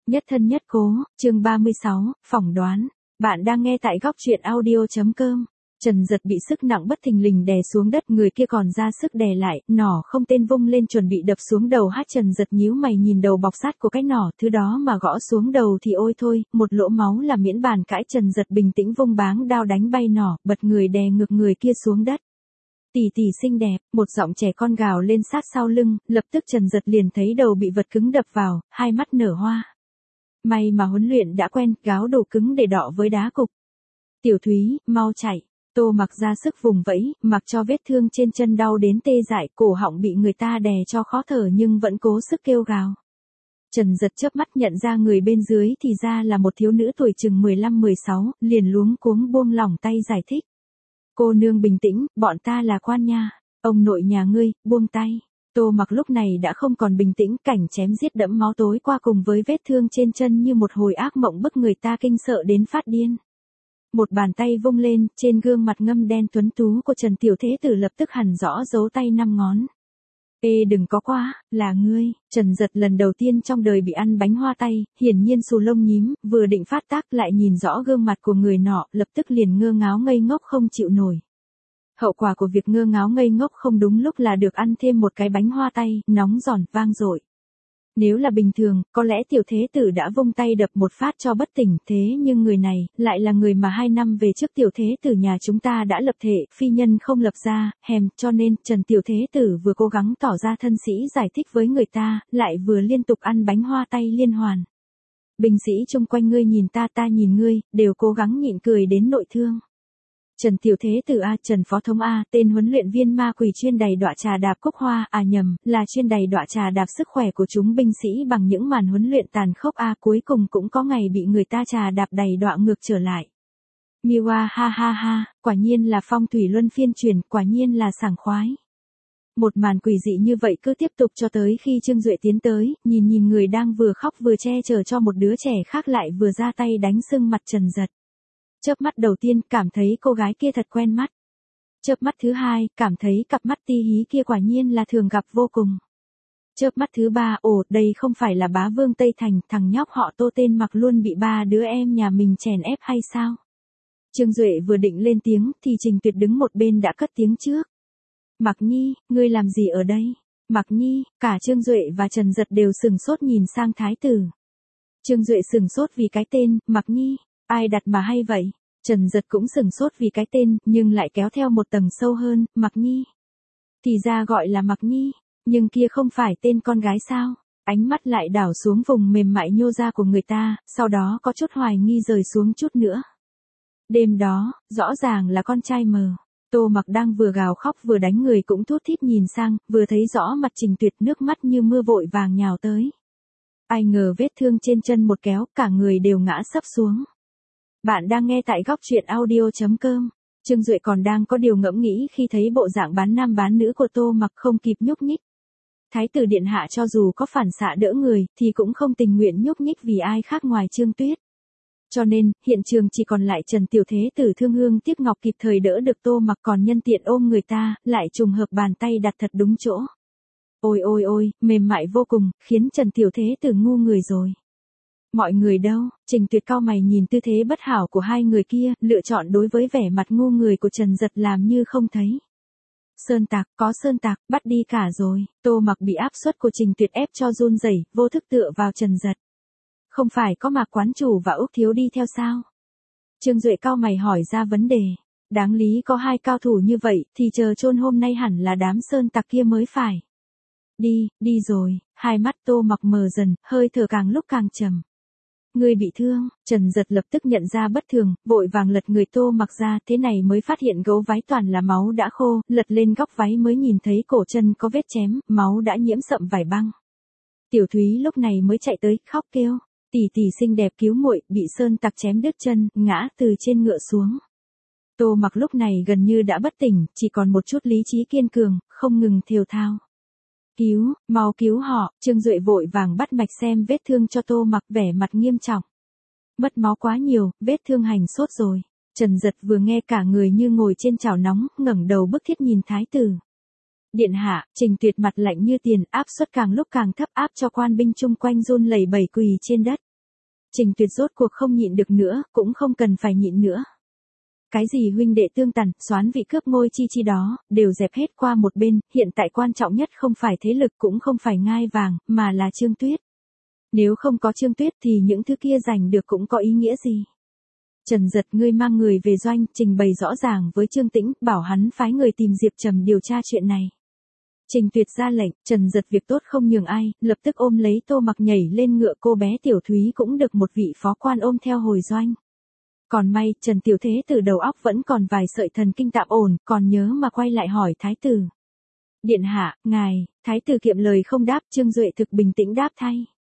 Nhất thân nhất cố, chương 36, phỏng đoán. Bạn đang nghe tại góc truyện audio.com. Trần Giật bị sức nặng bất thình lình đè xuống đất, người kia còn ra sức đè lại, nỏ không tên vung lên chuẩn bị đập xuống đầu hát. Trần Giật nhíu mày nhìn đầu bọc sát của cái nỏ, thứ đó mà gõ xuống đầu thì ôi thôi, một lỗ máu là miễn bàn cãi. Trần Giật bình tĩnh vung báng đao đánh bay nỏ, bật người đè ngược người kia xuống đất. Tỷ tỷ xinh đẹp, một giọng trẻ con gào lên sát sau lưng, lập tức Trần Giật liền thấy đầu bị vật cứng đập vào, hai mắt nở hoa. May mà huấn luyện đã quen, gáo đủ cứng để đọ với đá cục. Tiểu Thúy, mau chạy. Tô Mặc ra sức vùng vẫy, mặc cho vết thương trên chân đau đến tê dại, cổ họng bị người ta đè cho khó thở nhưng vẫn cố sức kêu gào. Trần Giật chớp mắt nhận ra người bên dưới thì ra là một thiếu nữ tuổi chừng 15-16, liền luống cuống buông lỏng tay giải thích. Cô nương bình tĩnh, bọn ta là quan nha. Ông nội nhà ngươi, buông tay. Tô Mặc lúc này đã không còn bình tĩnh, cảnh chém giết đẫm máu tối qua cùng với vết thương trên chân như một hồi ác mộng bức người ta kinh sợ đến phát điên. Một bàn tay vung lên, trên gương mặt ngăm đen tuấn tú của Trần Tiểu Thế Tử lập tức hằn rõ dấu tay 5 ngón. Ê đừng có quá, là ngươi. Trần Giật lần đầu tiên trong đời bị ăn bánh hoa tay, hiển nhiên xù lông nhím, vừa định phát tác lại nhìn rõ gương mặt của người nọ, lập tức liền ngơ ngáo ngây ngốc không chịu nổi. Hậu quả của việc ngơ ngáo ngây ngốc không đúng lúc là được ăn thêm một cái bánh hoa tay, nóng giòn, vang dội. Nếu là bình thường, có lẽ Tiểu Thế Tử đã vung tay đập một phát cho bất tỉnh, thế nhưng người này, lại là người mà 2 năm về trước Tiểu Thế Tử nhà chúng ta đã lập thể, phi nhân không lập ra, cho nên, Trần Tiểu Thế Tử vừa cố gắng tỏ ra thân sĩ giải thích với người ta, lại vừa liên tục ăn bánh hoa tay liên hoàn. Binh sĩ chung quanh ngươi nhìn ta, ta nhìn ngươi, đều cố gắng nhịn cười đến nội thương. Trần Tiểu Thế Tử A, Trần Phó Thống A, tên huấn luyện viên ma quỷ chuyên đầy đọa trà đạp cúc hoa, nhầm, là chuyên đầy đọa trà đạp sức khỏe của chúng binh sĩ bằng những màn huấn luyện tàn khốc cuối cùng cũng có ngày bị người ta trà đạp đầy đọa ngược trở lại. Miwa ha ha ha, quả nhiên là phong thủy luân phiên chuyển, quả nhiên là sảng khoái. Một màn quỷ dị như vậy cứ tiếp tục cho tới khi Trương Duệ tiến tới, nhìn người đang vừa khóc vừa che chở cho một đứa trẻ khác lại vừa ra tay đánh sưng mặt Trần Giật. Chớp mắt đầu tiên, cảm thấy cô gái kia thật quen mắt. Chớp mắt thứ hai, cảm thấy cặp mắt ti hí kia quả nhiên là thường gặp vô cùng. Chớp mắt thứ ba, đây không phải là bá vương Tây Thành, thằng nhóc họ Tô tên Mặc luôn bị 3 đứa em nhà mình chèn ép hay sao? Trương Duệ vừa định lên tiếng, thì Trình Tuyệt đứng một bên đã cất tiếng trước. Mặc Nhi, ngươi làm gì ở đây? Mặc Nhi, cả Trương Duệ và Trần Giật đều sửng sốt nhìn sang thái tử. Trương Duệ sửng sốt vì cái tên, Mặc Nhi. Ai đặt mà hay vậy? Trần Giật cũng sửng sốt vì cái tên, nhưng lại kéo theo một tầng sâu hơn, Mặc Nhi. Thì ra gọi là Mặc Nhi, nhưng kia không phải tên con gái sao? Ánh mắt lại đảo xuống vùng mềm mại nhô ra của người ta, sau đó có chút hoài nghi rời xuống chút nữa. Đêm đó, rõ ràng là con trai mờ. Tô Mặc đang vừa gào khóc vừa đánh người cũng thút thít nhìn sang, vừa thấy rõ mặt Trình Tuyệt, nước mắt như mưa vội vàng nhào tới. Ai ngờ vết thương trên chân một kéo, cả người đều ngã sấp xuống. Bạn đang nghe tại góc truyện audio.com. Trương Duệ còn đang có điều ngẫm nghĩ khi thấy bộ dạng bán nam bán nữ của Tô Mặc không kịp nhúc nhích. Thái tử điện hạ cho dù có phản xạ đỡ người, thì cũng không tình nguyện nhúc nhích vì ai khác ngoài Trương Tuyết. Cho nên, hiện trường chỉ còn lại Trần Tiểu Thế Tử thương hương tiếc ngọc kịp thời đỡ được Tô Mặc, còn nhân tiện ôm người ta, lại trùng hợp bàn tay đặt thật đúng chỗ. Ôi ôi ôi, mềm mại vô cùng, khiến Trần Tiểu Thế Tử ngu người rồi. Mọi người đâu? Trình Tuyệt cau mày nhìn tư thế bất hảo của hai người kia, lựa chọn đối với vẻ mặt ngu người của Trần Giật làm như không thấy. Sơn tạc, có sơn tạc, bắt đi cả rồi. Tô Mặc bị áp suất của Trình Tuyệt ép cho run rẩy, vô thức tựa vào Trần Giật. Không phải có Mạc quán chủ và Úc thiếu đi theo sao? Trương Duệ cau mày hỏi ra vấn đề. Đáng lý có 2 cao thủ như vậy, thì chờ chôn hôm nay hẳn là đám sơn tặc kia mới phải. Đi rồi. Hai mắt Tô Mặc mờ dần, hơi thở càng lúc càng trầm. Ngươi bị thương. Trần Giật lập tức nhận ra bất thường, vội vàng lật người Tô Mặc ra, thế này mới phát hiện gấu váy toàn là máu đã khô, lật lên góc váy mới nhìn thấy cổ chân có vết chém, máu đã nhiễm sậm vải băng. Tiểu Thúy lúc này mới chạy tới, khóc kêu. Tỷ tỷ xinh đẹp cứu muội, bị sơn tặc chém đứt chân, ngã từ trên ngựa xuống. Tô Mặc lúc này gần như đã bất tỉnh, chỉ còn một chút lý trí kiên cường, không ngừng thều thào. Cứu, mau cứu họ. Trương Duệ vội vàng bắt mạch xem vết thương cho Tô Mặc, vẻ mặt nghiêm trọng. Mất máu quá nhiều, vết thương hành sốt rồi. Trần Giật vừa nghe cả người như ngồi trên chảo nóng, ngẩng đầu bức thiết nhìn thái tử. Điện hạ, Trình Tuyệt mặt lạnh như tiền, áp suất càng lúc càng thấp, áp cho quan binh chung quanh run lẩy bẩy quỳ trên đất. Trình Tuyệt rốt cuộc không nhịn được nữa, cũng không cần phải nhịn nữa. Cái gì huynh đệ tương tàn, soán vị cướp ngôi chi đó, đều dẹp hết qua một bên, hiện tại quan trọng nhất không phải thế lực cũng không phải ngai vàng, mà là Trương Tuyết. Nếu không có Trương Tuyết thì những thứ kia giành được cũng có ý nghĩa gì? Trần Dật, ngươi mang người về doanh, trình bày rõ ràng với Trương Tĩnh, bảo hắn phái người tìm Diệp Trầm điều tra chuyện này. Trình Tuyệt ra lệnh, Trần Dật việc tốt không nhường ai, lập tức ôm lấy Tô Mặc nhảy lên ngựa, cô bé Tiểu Thúy cũng được một vị phó quan ôm theo hồi doanh. Còn may, Trần Tiểu Thế từ đầu óc vẫn còn vài sợi thần kinh tạm ổn, còn nhớ mà quay lại hỏi thái tử. Điện hạ, ngài, thái tử kiệm lời không đáp, Trương Duệ thực bình tĩnh đáp thay.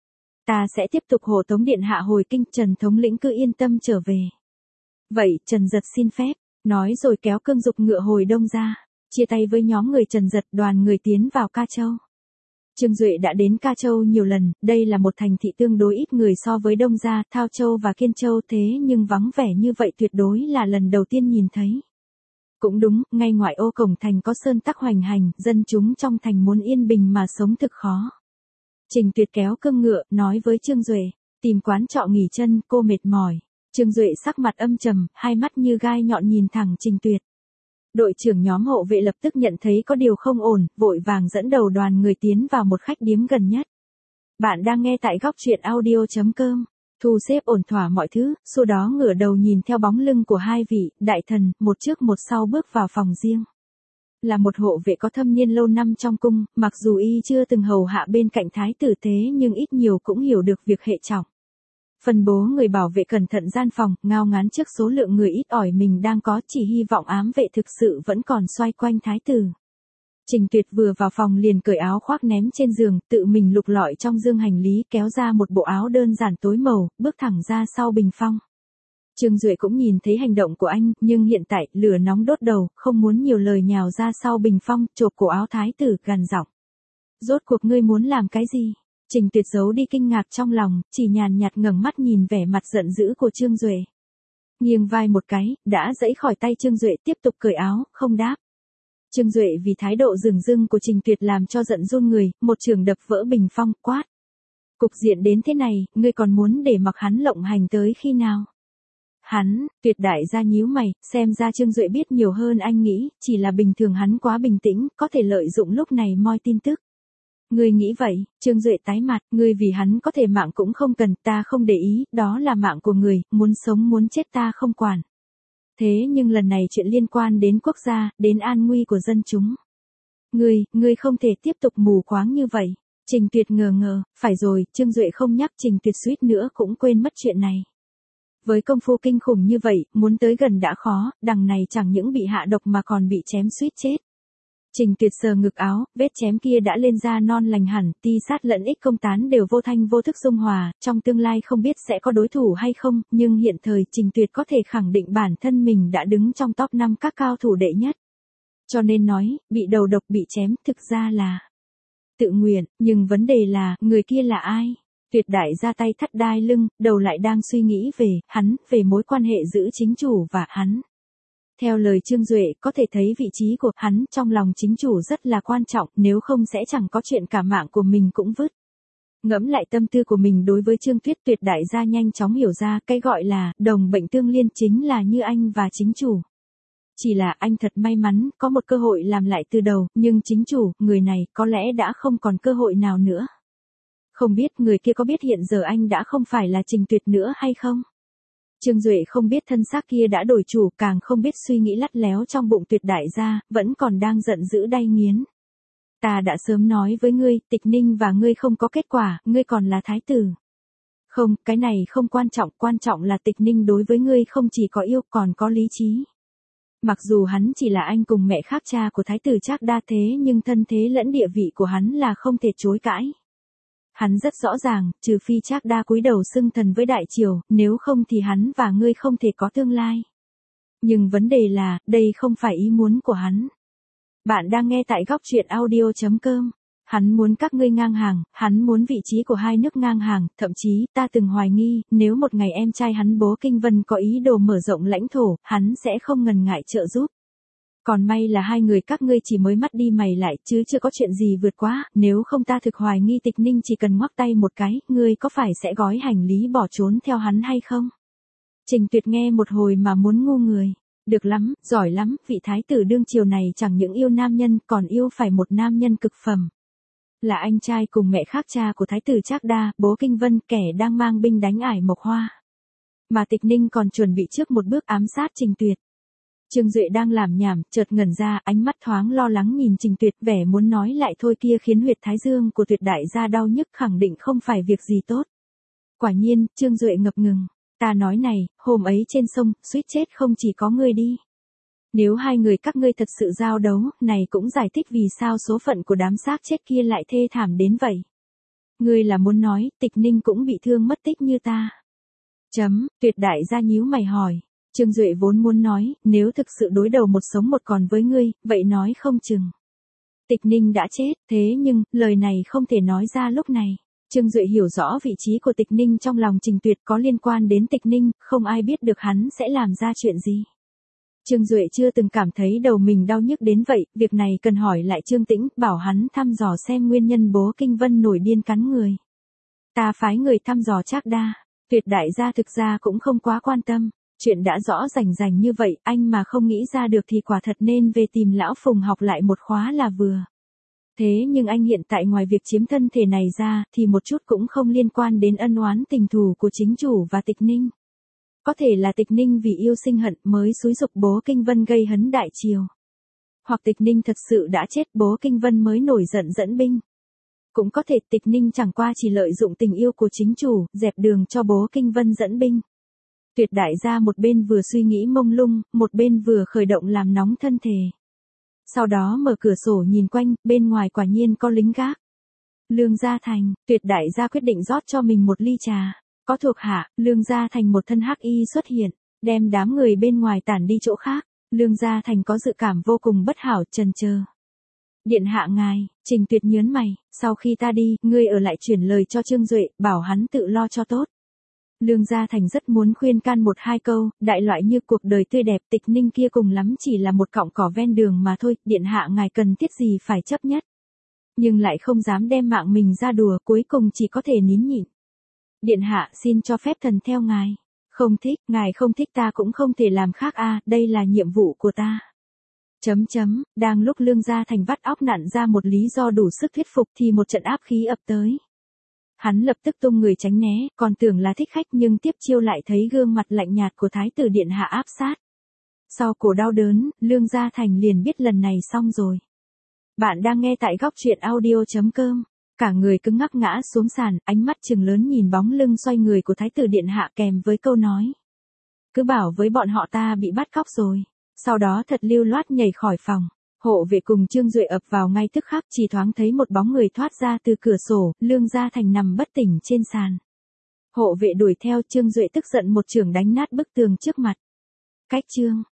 Ta sẽ tiếp tục hộ tống điện hạ hồi kinh, Trần thống lĩnh cứ yên tâm trở về. Vậy, Trần Dật xin phép, nói rồi kéo cương dục ngựa hồi đông ra, chia tay với nhóm người Trần Dật, đoàn người tiến vào Ca Châu. Trương Duệ đã đến Ca Châu nhiều lần, đây là một thành thị tương đối ít người so với Đông Gia, Thao Châu và Kiên Châu, thế nhưng vắng vẻ như vậy tuyệt đối là lần đầu tiên nhìn thấy. Cũng đúng, ngay ngoại ô cổng thành có sơn tắc hoành hành, dân chúng trong thành muốn yên bình mà sống thực khó. Trình Tuyệt kéo cương ngựa, nói với Trương Duệ, tìm quán trọ nghỉ chân, cô mệt mỏi. Trương Duệ sắc mặt âm trầm, hai mắt như gai nhọn nhìn thẳng Trình Tuyệt. Đội trưởng nhóm hộ vệ lập tức nhận thấy có điều không ổn, vội vàng dẫn đầu đoàn người tiến vào một khách điếm gần nhất. Bạn đang nghe tại góc truyện audio.com. Thu xếp ổn thỏa mọi thứ, sau đó ngửa đầu nhìn theo bóng lưng của hai vị đại thần, một trước một sau bước vào phòng riêng. Là một hộ vệ có thâm niên lâu năm trong cung, mặc dù y chưa từng hầu hạ bên cạnh thái tử thế nhưng ít nhiều cũng hiểu được việc hệ trọng. Phân bố người bảo vệ cẩn thận gian phòng, ngao ngán trước số lượng người ít ỏi mình đang có, chỉ hy vọng ám vệ thực sự vẫn còn xoay quanh thái tử. Trình Tuyệt vừa vào phòng liền cởi áo khoác ném trên giường, tự mình lục lọi trong dương hành lý, kéo ra một bộ áo đơn giản tối màu, bước thẳng ra sau bình phong. Trương Duệ cũng nhìn thấy hành động của anh, nhưng hiện tại, lửa nóng đốt đầu, không muốn nhiều lời nhào ra sau bình phong, chộp cổ áo thái tử, gằn giọng. Rốt cuộc ngươi muốn làm cái gì? Trình Tuyệt giấu đi kinh ngạc trong lòng, chỉ nhàn nhạt ngẩng mắt nhìn vẻ mặt giận dữ của Trương Duệ. Nghiêng vai một cái, đã giãy khỏi tay Trương Duệ, tiếp tục cởi áo, không đáp. Trương Duệ vì thái độ dửng dưng của Trình Tuyệt làm cho giận run người, một trường đập vỡ bình phong, quát. Cục diện đến thế này, ngươi còn muốn để mặc hắn lộng hành tới khi nào? Hắn, Tuyệt đại gia nhíu mày, xem ra Trương Duệ biết nhiều hơn anh nghĩ, chỉ là bình thường hắn quá bình tĩnh, có thể lợi dụng lúc này moi tin tức. Ngươi nghĩ vậy? Trương Duệ tái mặt, ngươi vì hắn có thể mạng cũng không cần, ta không để ý, đó là mạng của người, muốn sống muốn chết ta không quản. Thế nhưng lần này chuyện liên quan đến quốc gia, đến an nguy của dân chúng. Ngươi không thể tiếp tục mù quáng như vậy. Trình Tuyệt ngờ, phải rồi, Trương Duệ không nhắc, Trình Tuyệt suýt nữa cũng quên mất chuyện này. Với công phu kinh khủng như vậy, muốn tới gần đã khó, đằng này chẳng những bị hạ độc mà còn bị chém suýt chết. Trình Tuyệt sờ ngực áo, vết chém kia đã lên da non lành hẳn, ti sát lẫn ích công tán đều vô thanh vô thức dung hòa, trong tương lai không biết sẽ có đối thủ hay không, nhưng hiện thời Trình Tuyệt có thể khẳng định bản thân mình đã đứng trong top 5 các cao thủ đệ nhất. Cho nên nói, bị đầu độc bị chém thực ra là tự nguyện, nhưng vấn đề là, người kia là ai? Tuyệt đại ra tay thắt đai lưng, đầu lại đang suy nghĩ về hắn, về mối quan hệ giữa chính chủ và hắn. Theo lời Trương Duệ, có thể thấy vị trí của hắn trong lòng chính chủ rất là quan trọng, nếu không sẽ chẳng có chuyện cả mạng của mình cũng vứt. Ngẫm lại tâm tư của mình đối với Trương Tuyết, Tuyệt đại gia nhanh chóng hiểu ra, cái gọi là đồng bệnh tương liên chính là như anh và chính chủ. Chỉ là anh thật may mắn, có một cơ hội làm lại từ đầu, nhưng chính chủ, người này, có lẽ đã không còn cơ hội nào nữa. Không biết người kia có biết hiện giờ anh đã không phải là Trình Tuyệt nữa hay không? Trương Duệ không biết thân xác kia đã đổi chủ, càng không biết suy nghĩ lắt léo trong bụng Tuyệt đại gia, vẫn còn đang giận dữ đay nghiến. Ta đã sớm nói với ngươi, Tịch Ninh và ngươi không có kết quả, ngươi còn là thái tử. Không, cái này không quan trọng là Tịch Ninh đối với ngươi không chỉ có yêu còn có lý trí. Mặc dù hắn chỉ là anh cùng mẹ khác cha của thái tử Trác Đa thế nhưng thân thế lẫn địa vị của hắn là không thể chối cãi. Hắn rất rõ ràng, trừ phi Trác Đa cúi đầu xưng thần với đại triều, nếu không thì hắn và ngươi không thể có tương lai. Nhưng vấn đề là, đây không phải ý muốn của hắn. Bạn đang nghe tại góc truyện audio.com. Hắn muốn các ngươi ngang hàng, hắn muốn vị trí của hai nước ngang hàng, thậm chí ta từng hoài nghi, nếu một ngày em trai hắn Bố Kinh Vân có ý đồ mở rộng lãnh thổ, hắn sẽ không ngần ngại trợ giúp. Còn may là hai người các ngươi chỉ mới mắt đi mày lại chứ chưa có chuyện gì vượt quá, nếu không ta thực hoài nghi Tịch Ninh chỉ cần ngoắc tay một cái, ngươi có phải sẽ gói hành lý bỏ trốn theo hắn hay không? Trình Tuyệt nghe một hồi mà muốn ngu người. Được lắm, giỏi lắm, vị thái tử đương triều này chẳng những yêu nam nhân còn yêu phải một nam nhân cực phẩm. Là anh trai cùng mẹ khác cha của thái tử Trác Đa, bố Kinh Vân kẻ đang mang binh đánh Ải Mộc Hoa. Mà Tịch Ninh còn chuẩn bị trước một bước ám sát Trình Tuyệt. Trương Duệ đang làm nhảm, chợt ngẩn ra, ánh mắt thoáng lo lắng nhìn Trình Tuyệt, vẻ muốn nói lại thôi kia khiến huyệt thái dương của Tuyệt đại gia đau nhức, khẳng định không phải việc gì tốt. Quả nhiên, Trương Duệ ngập ngừng, ta nói này, hôm ấy trên sông, suýt chết không chỉ có ngươi đi. Nếu hai người các ngươi thật sự giao đấu, này cũng giải thích vì sao số phận của đám xác chết kia lại thê thảm đến vậy. Ngươi là muốn nói, Tịch Ninh cũng bị thương mất tích như ta. Tuyệt đại gia nhíu mày hỏi. Trương Duệ vốn muốn nói, nếu thực sự đối đầu một sống một còn với ngươi, vậy nói không chừng. Tịch Ninh đã chết, thế nhưng, lời này không thể nói ra lúc này. Trương Duệ hiểu rõ vị trí của Tịch Ninh trong lòng Trình Tuyệt có liên quan đến Tịch Ninh, không ai biết được hắn sẽ làm ra chuyện gì. Trương Duệ chưa từng cảm thấy đầu mình đau nhức đến vậy, việc này cần hỏi lại Trương Tĩnh, bảo hắn thăm dò xem nguyên nhân bố Kinh Vân nổi điên cắn người. Ta phái người thăm dò Trác Đa. Tuyệt đại gia thực ra cũng không quá quan tâm. Chuyện đã rõ rành rành như vậy, anh mà không nghĩ ra được thì quả thật nên về tìm lão Phùng học lại một khóa là vừa. Thế nhưng anh hiện tại ngoài việc chiếm thân thể này ra, thì một chút cũng không liên quan đến ân oán tình thù của chính chủ và Tịch Ninh. Có thể là Tịch Ninh vì yêu sinh hận mới xúi giục bố Kinh Vân gây hấn đại triều. Hoặc Tịch Ninh thật sự đã chết, bố Kinh Vân mới nổi giận dẫn binh. Cũng có thể Tịch Ninh chẳng qua chỉ lợi dụng tình yêu của chính chủ, dẹp đường cho bố Kinh Vân dẫn binh. Tuyệt đại gia một bên vừa suy nghĩ mông lung, một bên vừa khởi động làm nóng thân thể. Sau đó mở cửa sổ nhìn quanh, bên ngoài quả nhiên có lính gác. Lương Gia Thành, Tuyệt đại gia quyết định rót cho mình một ly trà. Có thuộc hạ, Lương Gia Thành một thân hắc y xuất hiện, đem đám người bên ngoài tản đi chỗ khác. Lương Gia Thành có dự cảm vô cùng bất hảo, chần chờ. Điện hạ ngài, Trình Tuyệt nhớn mày, sau khi ta đi, ngươi ở lại chuyển lời cho Trương Duệ, bảo hắn tự lo cho tốt. Lương Gia Thành rất muốn khuyên can một hai câu, đại loại như cuộc đời tươi đẹp Tịch Ninh kia cùng lắm chỉ là một cọng cỏ ven đường mà thôi, điện hạ ngài cần thiết gì phải chấp nhất. Nhưng lại không dám đem mạng mình ra đùa, cuối cùng chỉ có thể nín nhịn. Điện hạ xin cho phép thần theo ngài. Không thích, ngài không thích ta cũng không thể làm khác đây là nhiệm vụ của ta. Đang lúc Lương Gia Thành vắt óc nặn ra một lý do đủ sức thuyết phục thì một trận áp khí ập tới. Hắn lập tức tung người tránh né, còn tưởng là thích khách nhưng tiếp chiêu lại thấy gương mặt lạnh nhạt của Thái tử điện hạ áp sát. Sau cổ đau đớn, Lương Gia Thành liền biết lần này xong rồi. Bạn đang nghe tại góc truyện audio.com. Cả người cứng ngắc ngã xuống sàn, ánh mắt trừng lớn nhìn bóng lưng xoay người của Thái tử điện hạ kèm với câu nói. Cứ bảo với bọn họ ta bị bắt cóc rồi. Sau đó thật lưu loát nhảy khỏi phòng. Hộ vệ cùng Trương Duệ ập vào ngay tức khắc, chỉ thoáng thấy một bóng người thoát ra từ cửa sổ, Lương Gia Thành nằm bất tỉnh trên sàn. Hộ vệ đuổi theo, Trương Duệ tức giận một chưởng đánh nát bức tường trước mặt. Cách chương